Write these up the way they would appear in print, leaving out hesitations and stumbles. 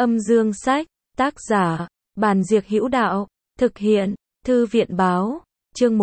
Âm dương sách, tác giả, Bàn Diệc Hữu Đạo, thực hiện, Thư viện báo, chương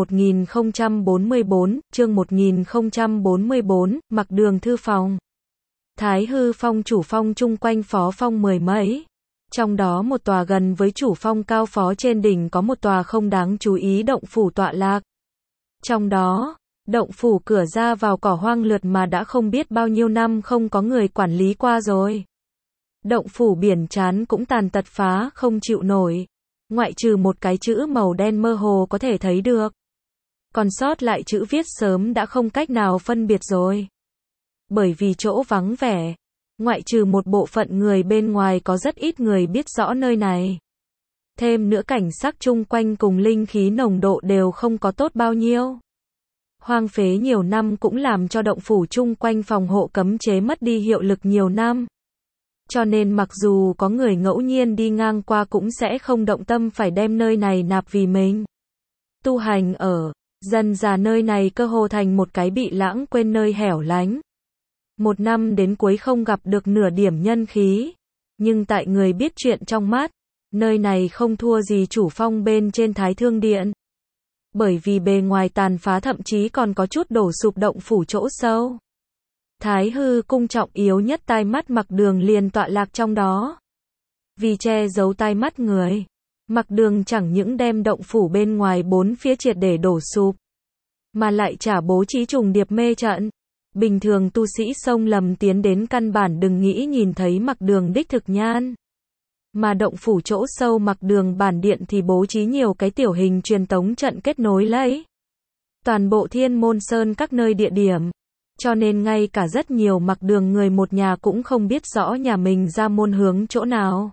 1044, mặc đường thư phòng. Thái Hư Phong chủ phong chung quanh phó phong mười mấy. Trong đó một tòa gần với chủ phong cao phó trên đỉnh có một tòa không đáng chú ý động phủ tọa lạc. Trong đó, động phủ cửa ra vào cỏ hoang lượt mà đã không biết bao nhiêu năm không có người quản lý qua rồi. Động phủ biển chán cũng tàn tật phá không chịu nổi. Ngoại trừ một cái chữ màu đen mơ hồ có thể thấy được. Còn sót lại chữ viết sớm đã không cách nào phân biệt rồi. Bởi vì chỗ vắng vẻ, ngoại trừ một bộ phận người bên ngoài có rất ít người biết rõ nơi này. Thêm nữa cảnh sắc chung quanh cùng linh khí nồng độ đều không có tốt bao nhiêu. Hoang phế nhiều năm cũng làm cho động phủ chung quanh phòng hộ cấm chế mất đi hiệu lực nhiều năm. Cho nên mặc dù có người ngẫu nhiên đi ngang qua cũng sẽ không động tâm phải đem nơi này nạp vì mình. Tu hành ở, dần dà nơi này cơ hồ thành một cái bị lãng quên nơi hẻo lánh. Một năm đến cuối không gặp được nửa điểm nhân khí. Nhưng tại người biết chuyện trong mắt, nơi này không thua gì chủ phong bên trên Thái Thương Điện. Bởi vì bề ngoài tàn phá thậm chí còn có chút đổ sụp động phủ chỗ sâu. Thái Hư cung trọng yếu nhất tai mắt Mặc Đường liền tọa lạc trong đó. Vì che giấu tai mắt người, Mặc Đường chẳng những đem động phủ bên ngoài bốn phía triệt để đổ sụp, mà lại trả bố trí trùng điệp mê trận. Bình thường tu sĩ xông lầm tiến đến căn bản đừng nghĩ nhìn thấy Mặc Đường đích thực nhan. Mà động phủ chỗ sâu Mặc Đường bản điện thì bố trí nhiều cái tiểu hình truyền tống trận kết nối lấy toàn bộ Thiên Môn Sơn các nơi địa điểm. Cho nên ngay cả rất nhiều Mặc Đường người một nhà cũng không biết rõ nhà mình ra môn hướng chỗ nào.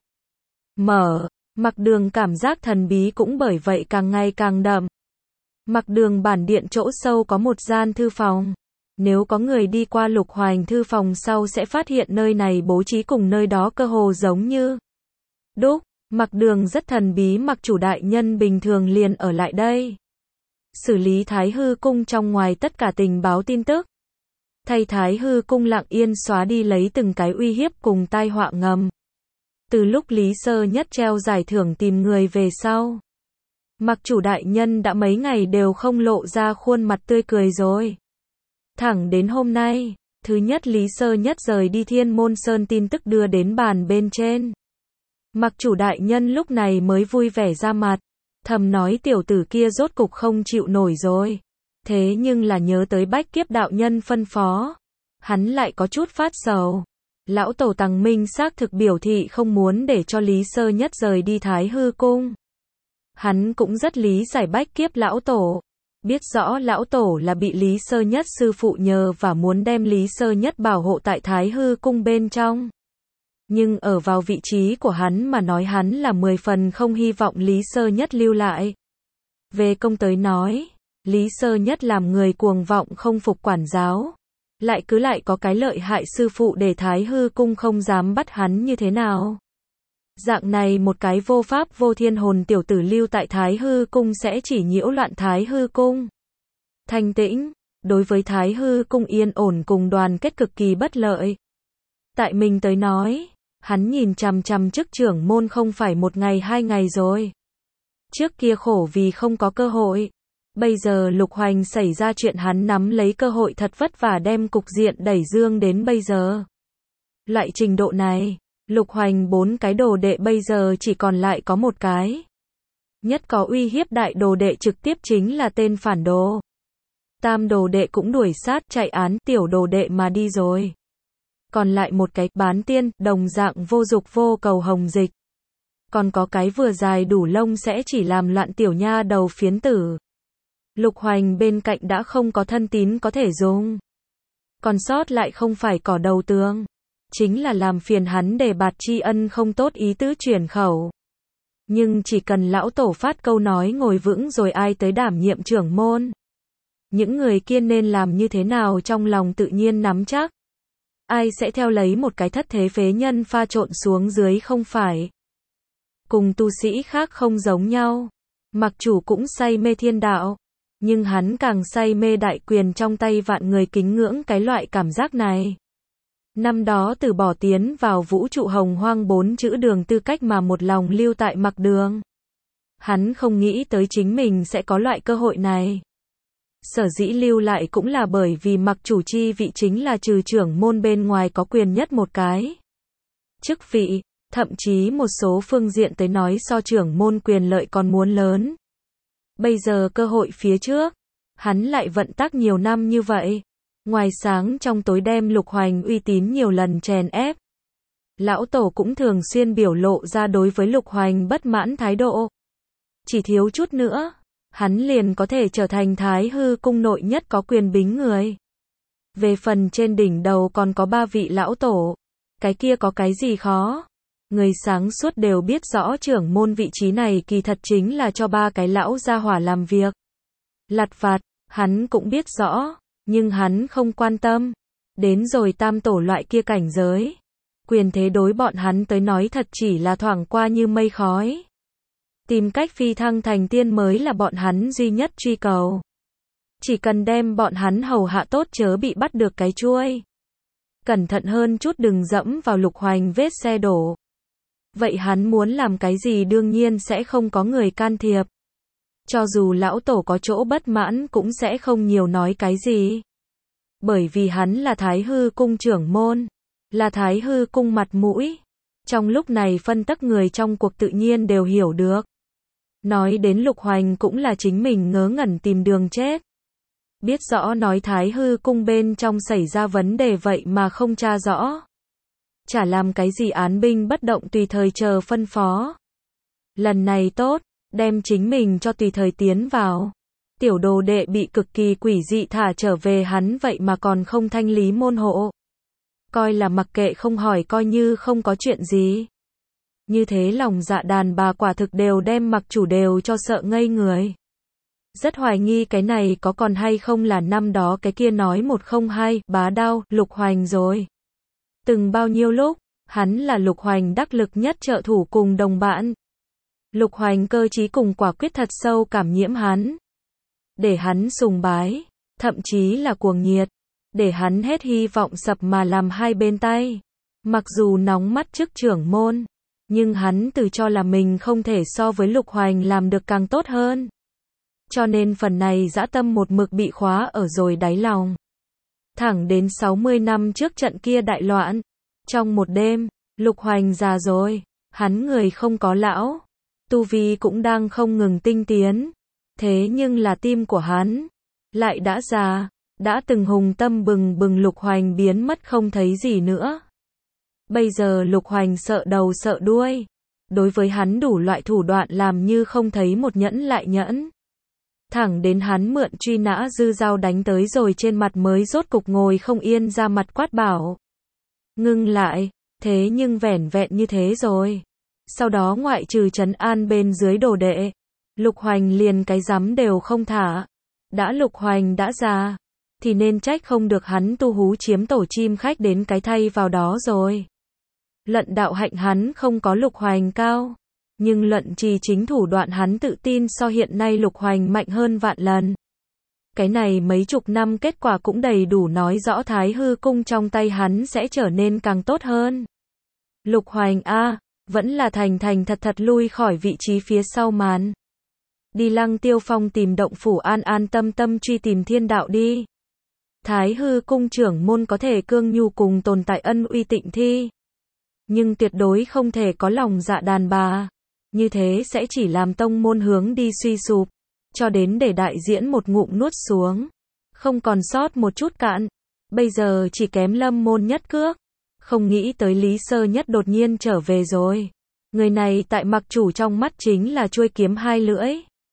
Mặc Đường cảm giác thần bí cũng bởi vậy càng ngày càng đậm. Mặc Đường bản điện chỗ sâu có một gian thư phòng. Nếu có người đi qua Lục Hoành thư phòng sau sẽ phát hiện nơi này bố trí cùng nơi đó cơ hồ giống như đúc. Mặc Đường rất thần bí, Mặc chủ đại nhân bình thường liền ở lại đây. Xử lý Thái Hư cung trong ngoài tất cả tình báo tin tức. Thay Thái Hư cung lặng yên xóa đi lấy từng cái uy hiếp cùng tai họa ngầm. Từ lúc Lý Sơ Nhất treo giải thưởng tìm người về sau, Mặc chủ đại nhân đã mấy ngày đều không lộ ra khuôn mặt tươi cười rồi. Thẳng đến hôm nay, thứ nhất Lý Sơ Nhất rời đi Thiên Môn Sơn tin tức đưa đến bàn bên trên. Mặc chủ đại nhân lúc này mới vui vẻ ra mặt, thầm nói tiểu tử kia rốt cục không chịu nổi rồi. Thế nhưng là nhớ tới Bách Kiếp đạo nhân phân phó, hắn lại có chút phát sầu. Lão tổ Tằng Minh xác thực biểu thị không muốn để cho Lý Sơ Nhất rời đi Thái Hư cung. Hắn cũng rất lý giải Bách Kiếp lão tổ, biết rõ lão tổ là bị Lý Sơ Nhất sư phụ nhờ và muốn đem Lý Sơ Nhất bảo hộ tại Thái Hư cung bên trong. Nhưng ở vào vị trí của hắn mà nói hắn là 10 phần không hy vọng Lý Sơ Nhất lưu lại. Về công tới nói, Lý Sơ Nhất làm người cuồng vọng không phục quản giáo, lại có cái lợi hại sư phụ để Thái Hư cung không dám bắt hắn như thế nào. Dạng này một cái vô pháp vô thiên hồn tiểu tử lưu tại Thái Hư cung sẽ chỉ nhiễu loạn Thái Hư cung thanh tĩnh, đối với Thái Hư cung yên ổn cùng đoàn kết cực kỳ bất lợi. Tại mình tới nói, hắn nhìn chằm chằm chức trưởng môn không phải một ngày hai ngày rồi. Trước kia khổ vì không có cơ hội. Bây giờ Lục Hoành xảy ra chuyện hắn nắm lấy cơ hội thật vất vả đem cục diện đẩy dương đến bây giờ. Loại trình độ này, Lục Hoành 4 cái đồ đệ bây giờ chỉ còn lại có một cái. Nhất có uy hiếp đại đồ đệ trực tiếp chính là tên phản đồ. Tam đồ đệ cũng đuổi sát chạy án tiểu đồ đệ mà đi rồi. Còn lại một cái bán tiên, đồng dạng vô dục vô cầu Hồng Dịch. Còn có cái vừa dài đủ lông sẽ chỉ làm loạn tiểu nha đầu Phiến Tử. Lục Hoành bên cạnh đã không có thân tín có thể dùng. Còn sót lại không phải cỏ đầu tường, chính là làm phiền hắn để bạt tri ân không tốt ý tứ chuyển khẩu. Nhưng chỉ cần lão tổ phát câu nói ngồi vững rồi ai tới đảm nhiệm trưởng môn. Những người kia nên làm như thế nào trong lòng tự nhiên nắm chắc. Ai sẽ theo lấy một cái thất thế phế nhân pha trộn xuống dưới không phải. Cùng tu sĩ khác không giống nhau. Mặc chủ cũng say mê thiên đạo. Nhưng hắn càng say mê đại quyền trong tay vạn người kính ngưỡng cái loại cảm giác này. Năm đó từ bỏ tiến vào vũ trụ hồng hoang 4 chữ đường tư cách mà một lòng lưu tại Mặc Đường. Hắn không nghĩ tới chính mình sẽ có loại cơ hội này. Sở dĩ lưu lại cũng là bởi vì Mặc chủ chi vị chính là trừ trưởng môn bên ngoài có quyền nhất một cái chức vị, thậm chí một số phương diện tới nói so trưởng môn quyền lợi còn muốn lớn. Bây giờ cơ hội phía trước, hắn lại vận tắc nhiều năm như vậy. Ngoài sáng trong tối đem Lục Hoành uy tín nhiều lần chèn ép. Lão Tổ cũng thường xuyên biểu lộ ra đối với Lục Hoành bất mãn thái độ. Chỉ thiếu chút nữa, hắn liền có thể trở thành Thái Hư cung nội nhất có quyền bính người. Về phần trên đỉnh đầu còn có 3 vị lão tổ, cái kia có cái gì khó? Người sáng suốt đều biết rõ trưởng môn vị trí này kỳ thật chính là cho 3 cái lão gia hỏa làm việc. Lặt vặt, hắn cũng biết rõ, nhưng hắn không quan tâm. Đến rồi tam tổ loại kia cảnh giới, quyền thế đối bọn hắn tới nói thật chỉ là thoảng qua như mây khói. Tìm cách phi thăng thành tiên mới là bọn hắn duy nhất truy cầu. Chỉ cần đem bọn hắn hầu hạ tốt chớ bị bắt được cái chuôi. Cẩn thận hơn chút đừng dẫm vào Lục Hoành vết xe đổ. Vậy hắn muốn làm cái gì đương nhiên sẽ không có người can thiệp. Cho dù lão tổ có chỗ bất mãn cũng sẽ không nhiều nói cái gì. Bởi vì hắn là Thái Hư cung trưởng môn, là Thái Hư cung mặt mũi. Trong lúc này phân tắc người trong cuộc tự nhiên đều hiểu được. Nói đến Lục Hoành cũng là chính mình ngớ ngẩn tìm đường chết. Biết rõ nói Thái Hư cung bên trong xảy ra vấn đề vậy mà không tra rõ. Chả làm cái gì án binh bất động tùy thời chờ phân phó. Lần này tốt, đem chính mình cho tùy thời tiến vào. Tiểu đồ đệ bị cực kỳ quỷ dị thả trở về hắn vậy mà còn không thanh lý môn hộ. Coi là mặc kệ không hỏi coi như không có chuyện gì. Như thế lòng dạ đàn bà quả thực đều đem Mặc chủ đều cho sợ ngây người. Rất hoài nghi cái này có còn hay không là năm đó cái kia nói 102 bá đao Lục Hoành rồi. Từng bao nhiêu lúc, hắn là Lục Hoành đắc lực nhất trợ thủ cùng đồng bạn. Lục Hoành cơ trí cùng quả quyết thật sâu cảm nhiễm hắn. Để hắn sùng bái, thậm chí là cuồng nhiệt. Để hắn hết hy vọng sập mà làm hai bên tay. Mặc dù nóng mắt trước trưởng môn, nhưng hắn tự cho là mình không thể so với Lục Hoành làm được càng tốt hơn. Cho nên phần này dã tâm một mực bị khóa ở rồi đáy lòng. Thẳng đến 60 năm trước trận kia đại loạn. Trong một đêm, Lục Hoành già rồi, hắn người không có lão. Tu vi cũng đang không ngừng tinh tiến. Thế nhưng là tim của hắn lại đã già. Đã từng hùng tâm bừng bừng Lục Hoành biến mất không thấy gì nữa. Bây giờ Lục Hoành sợ đầu sợ đuôi. Đối với hắn đủ loại thủ đoạn làm như không thấy một nhẫn lại nhẫn. Thẳng đến hắn mượn truy nã dư dao đánh tới rồi trên mặt mới rốt cục ngồi không yên ra mặt quát bảo. Ngưng lại, thế nhưng vẻn vẹn như thế rồi. Sau đó ngoại trừ trấn an bên dưới đồ đệ, Lục Hoành liền cái rắm đều không thả. Đã Lục Hoành đã già, thì nên trách không được hắn tu hú chiếm tổ chim khách đến cái thay vào đó rồi. Luận đạo hạnh hắn không có Lục Hoành cao. Nhưng luận trì chính thủ đoạn hắn tự tin so hiện nay Lục Hoành mạnh hơn vạn lần. Cái này mấy chục năm kết quả cũng đầy đủ nói rõ Thái Hư cung trong tay hắn sẽ trở nên càng tốt hơn. Lục Hoành vẫn là thành thành thật thật lui khỏi vị trí phía sau màn. Đi Lăng Tiêu Phong tìm động phủ an an tâm tâm truy tìm thiên đạo đi. Thái Hư cung trưởng môn có thể cương nhu cùng tồn tại ân uy tịnh thi. Nhưng tuyệt đối không thể có lòng dạ đàn bà. Như thế sẽ chỉ làm tông môn hướng đi suy sụp. Cho đến để đại diễn một ngụm nuốt xuống. Không còn sót một chút cạn. Bây giờ chỉ kém Lâm môn nhất cước. Không nghĩ tới Lý Sơ Nhất đột nhiên trở về rồi. Người này tại Mặc chủ trong mắt chính là chuôi kiếm hai lưỡi.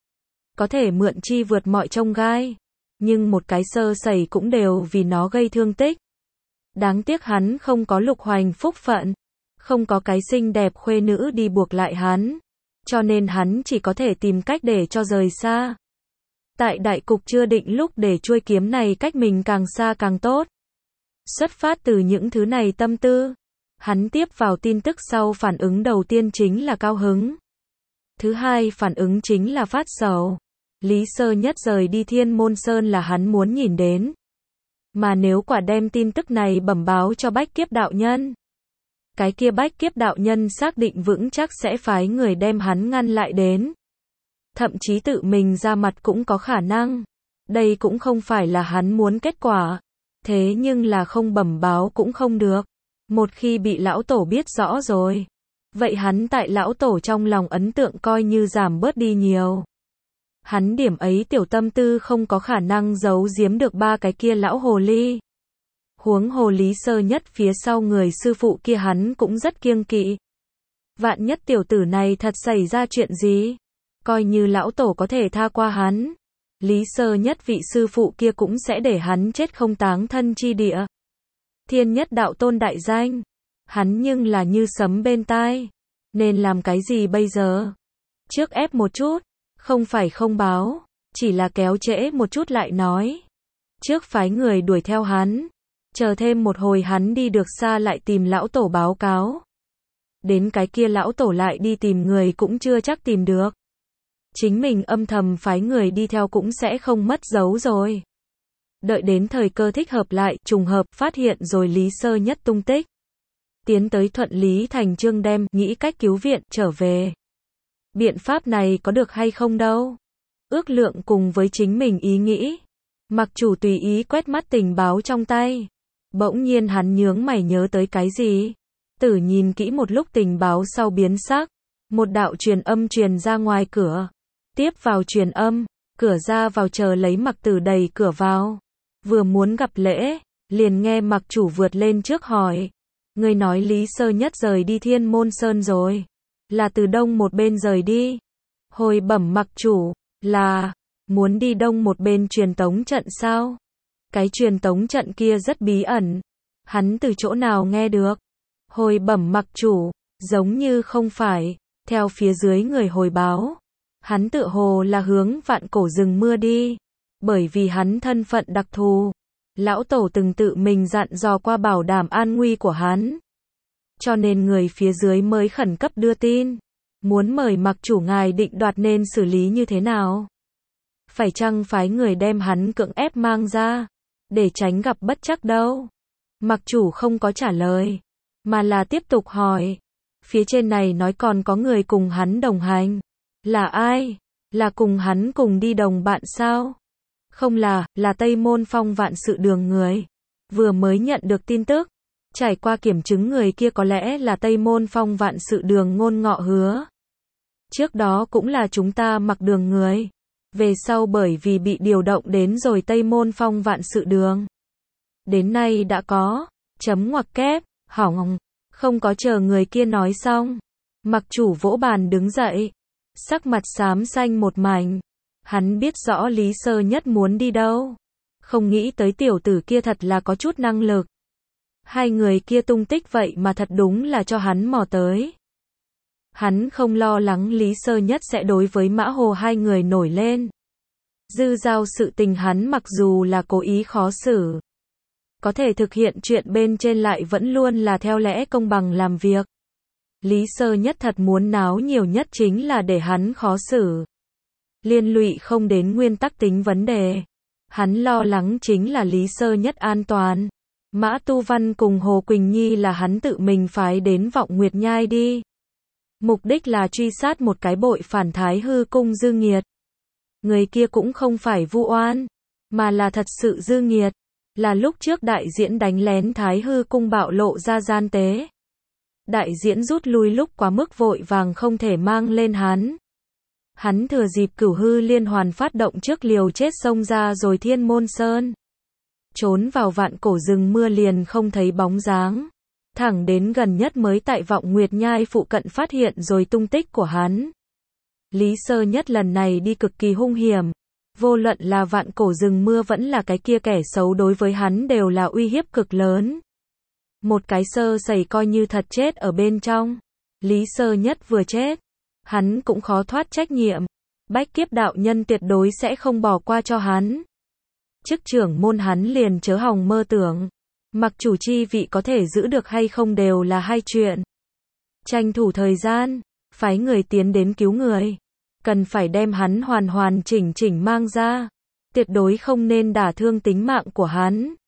Có thể mượn chi vượt mọi chông gai. Nhưng một cái sơ sẩy cũng đều vì nó gây thương tích. Đáng tiếc hắn không có Lục Hoành phúc phận. Không có cái xinh đẹp khuê nữ đi buộc lại hắn. Cho nên hắn chỉ có thể tìm cách để cho rời xa. Tại đại cục chưa định lúc để chuôi kiếm này cách mình càng xa càng tốt. Xuất phát từ những thứ này tâm tư. Hắn tiếp vào tin tức sau phản ứng đầu tiên chính là cao hứng. Thứ hai phản ứng chính là phát sầu. Lý Sơ Nhất rời đi Thiên Môn Sơn là hắn muốn nhìn đến. Mà nếu quả đem tin tức này bẩm báo cho Bách Kiếp đạo nhân, cái kia Bách Kiếp đạo nhân xác định vững chắc sẽ phái người đem hắn ngăn lại đến. Thậm chí tự mình ra mặt cũng có khả năng. Đây cũng không phải là hắn muốn kết quả. Thế nhưng là không bẩm báo cũng không được. Một khi bị lão tổ biết rõ rồi, vậy hắn tại lão tổ trong lòng ấn tượng coi như giảm bớt đi nhiều. Hắn điểm ấy tiểu tâm tư không có khả năng giấu giếm được ba cái kia lão hồ ly. Huống hồ Lý Sơ Nhất phía sau người sư phụ kia hắn cũng rất kiêng kỵ. Vạn nhất tiểu tử này thật xảy ra chuyện gì, coi như lão tổ có thể tha qua hắn, Lý Sơ Nhất vị sư phụ kia cũng sẽ để hắn chết không táng thân chi địa. Thiên Nhất đạo tôn đại danh, hắn nhưng là như sấm bên tai. Nên làm cái gì bây giờ? Trước ép một chút, không phải không báo, chỉ là kéo trễ một chút lại nói. Trước phái người đuổi theo hắn, chờ thêm một hồi hắn đi được xa lại tìm lão tổ báo cáo. Đến cái kia lão tổ lại đi tìm người cũng chưa chắc tìm được. Chính mình âm thầm phái người đi theo cũng sẽ không mất dấu rồi. Đợi đến thời cơ thích hợp lại, trùng hợp phát hiện rồi Lý Sơ Nhất tung tích. Tiến tới thuận lý thành chương đem, nghĩ cách cứu viện, trở về. Biện pháp này có được hay không đâu. Ước lượng cùng với chính mình ý nghĩ. Mặc chủ tùy ý quét mắt tình báo trong tay. Bỗng nhiên hắn nhướng mày nhớ tới cái gì. Tử nhìn kỹ một lúc tình báo sau biến sắc. Một đạo truyền âm truyền ra ngoài cửa. Tiếp vào truyền âm, cửa ra vào chờ lấy Mặc Tử đẩy cửa vào. Vừa muốn gặp lễ, liền nghe Mặc chủ vượt lên trước hỏi. Người nói Lý Sơ Nhất rời đi Thiên Môn Sơn rồi. Là từ đông một bên rời đi. Hồi bẩm Mặc chủ, là, muốn đi đông một bên truyền tống trận sao? Cái truyền tống trận kia rất bí ẩn. Hắn từ chỗ nào nghe được? Hồi bẩm Mặc chủ, giống như không phải. Theo phía dưới người hồi báo, hắn tựa hồ là hướng Vạn Cổ Rừng Mưa đi. Bởi vì hắn thân phận đặc thù, lão tổ từng tự mình dặn dò qua bảo đảm an nguy của hắn. Cho nên người phía dưới mới khẩn cấp đưa tin. Muốn mời Mặc chủ ngài định đoạt nên xử lý như thế nào? Phải chăng phái người đem hắn cưỡng ép mang ra, để tránh gặp bất trắc đâu? Mặc chủ không có trả lời, mà là tiếp tục hỏi. Phía trên này nói còn có người cùng hắn đồng hành. Là ai? Là cùng hắn cùng đi đồng bạn sao? Không là Tây Môn Phong Vạn Sự Đường người. Vừa mới nhận được tin tức, trải qua kiểm chứng người kia có lẽ là Tây Môn Phong Vạn Sự Đường Ngôn Ngọ Hứa. Trước đó cũng là chúng ta Mặc Đường người. Về sau bởi vì bị điều động đến rồi Tây Môn Phong Vạn Sự Đường. Đến nay đã có, chấm ngoặc kép, hỏng. Không có chờ người kia nói xong. Mặc chủ vỗ bàn đứng dậy. Sắc mặt xám xanh một mảnh. Hắn biết rõ Lý Sơ Nhất muốn đi đâu. Không nghĩ tới tiểu tử kia thật là có chút năng lực. Hai người kia tung tích vậy mà thật đúng là cho hắn mò tới. Hắn không lo lắng Lý Sơ Nhất sẽ đối với Mã Hồ hai người nổi lên. Dư giao sự tình hắn mặc dù là cố ý khó xử, có thể thực hiện chuyện bên trên lại vẫn luôn là theo lẽ công bằng làm việc. Lý Sơ Nhất thật muốn náo nhiều nhất chính là để hắn khó xử. Liên lụy không đến nguyên tắc tính vấn đề. Hắn lo lắng chính là Lý Sơ Nhất an toàn. Mã Tu Văn cùng Hồ Quỳnh Nhi là hắn tự mình phái đến Vọng Nguyệt Nhai đi. Mục đích là truy sát một cái bội phản Thái Hư Cung dư nghiệt. Người kia cũng không phải vu oan, mà là thật sự dư nghiệt. Là lúc trước đại diễn đánh lén Thái Hư Cung bạo lộ ra gian tế. Đại diễn rút lui lúc quá mức vội vàng không thể mang lên hắn. Hắn thừa dịp Cửu Hư Liên Hoàn phát động trước liều chết xông ra rồi Thiên Môn Sơn. Trốn vào Vạn Cổ Rừng Mưa liền không thấy bóng dáng. Thẳng đến gần nhất mới tại Vọng Nguyệt Nhai phụ cận phát hiện rồi tung tích của hắn. Lý Sơ Nhất lần này đi cực kỳ hung hiểm. Vô luận là Vạn Cổ Rừng Mưa vẫn là cái kia kẻ xấu đối với hắn đều là uy hiếp cực lớn. Một cái sơ sẩy coi như thật chết ở bên trong. Lý Sơ Nhất vừa chết, hắn cũng khó thoát trách nhiệm. Bách Kiếp đạo nhân tuyệt đối sẽ không bỏ qua cho hắn. Chức trưởng môn hắn liền chớ hòng mơ tưởng. Mặc chủ chi vị có thể giữ được hay không đều là hai chuyện. Tranh thủ thời gian, phái người tiến đến cứu người. Cần phải đem hắn hoàn hoàn chỉnh chỉnh mang ra. Tuyệt đối không nên đả thương tính mạng của hắn.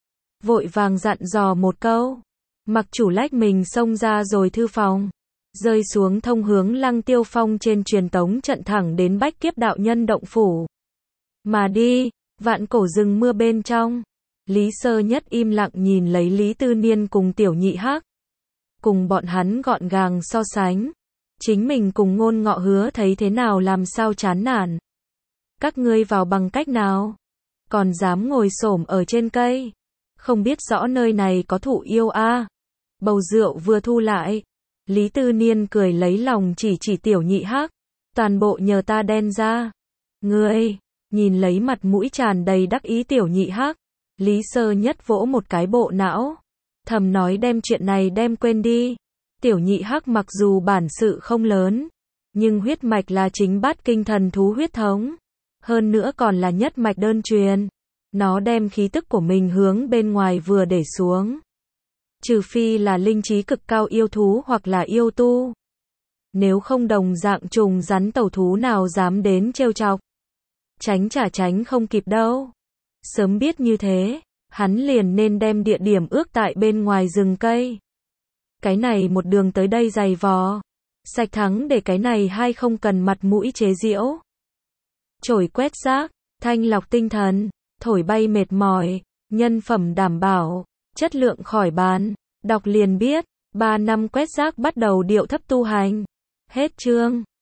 vội vàng dặn dò một câu. Mặc chủ lách mình xông ra rồi thư phòng, rơi xuống thông hướng Lăng Tiêu Phong trên truyền tống trận thẳng đến Bách Kiếp đạo nhân động phủ. Mà đi, vạn cổ rừng mưa bên trong. Lý Sơ Nhất im lặng nhìn lấy Lý Tư Niên cùng Tiểu Nhị Hắc. Cùng bọn hắn gọn gàng so sánh. Chính mình cùng Ngôn Ngọ Hứa thấy thế nào làm sao chán nản. Các ngươi vào bằng cách nào? Còn dám ngồi xổm ở trên cây. Không biết rõ nơi này có thụ yêu a. Bầu rượu vừa thu lại. Lý Tư Niên cười lấy lòng chỉ Tiểu Nhị Hắc. Toàn bộ nhờ ta đen ra. Ngươi, nhìn lấy mặt mũi tràn đầy đắc ý Tiểu Nhị Hắc. Lý Sơ Nhất vỗ một cái bộ não. Thầm nói đem chuyện này đem quên đi. Tiểu Nhị Hắc mặc dù bản sự không lớn, nhưng huyết mạch là chính bát kinh thần thú huyết thống. Hơn nữa còn là nhất mạch đơn truyền. Nó đem khí tức của mình hướng bên ngoài vừa để xuống. Trừ phi là linh trí cực cao yêu thú hoặc là yêu tu. Nếu không đồng dạng trùng rắn tẩu thú nào dám đến trêu chọc. Tránh chả tránh không kịp đâu. Sớm biết như thế, hắn liền nên đem địa điểm ước tại bên ngoài rừng cây. Cái này một đường tới đây dày vò. Sạch thắng để cái này hay không cần mặt mũi chế giễu. Chổi quét rác, thanh lọc tinh thần, thổi bay mệt mỏi, nhân phẩm đảm bảo, chất lượng khỏi bàn. Đọc liền biết, 3 năm quét rác bắt đầu điệu thấp tu hành. Hết chương.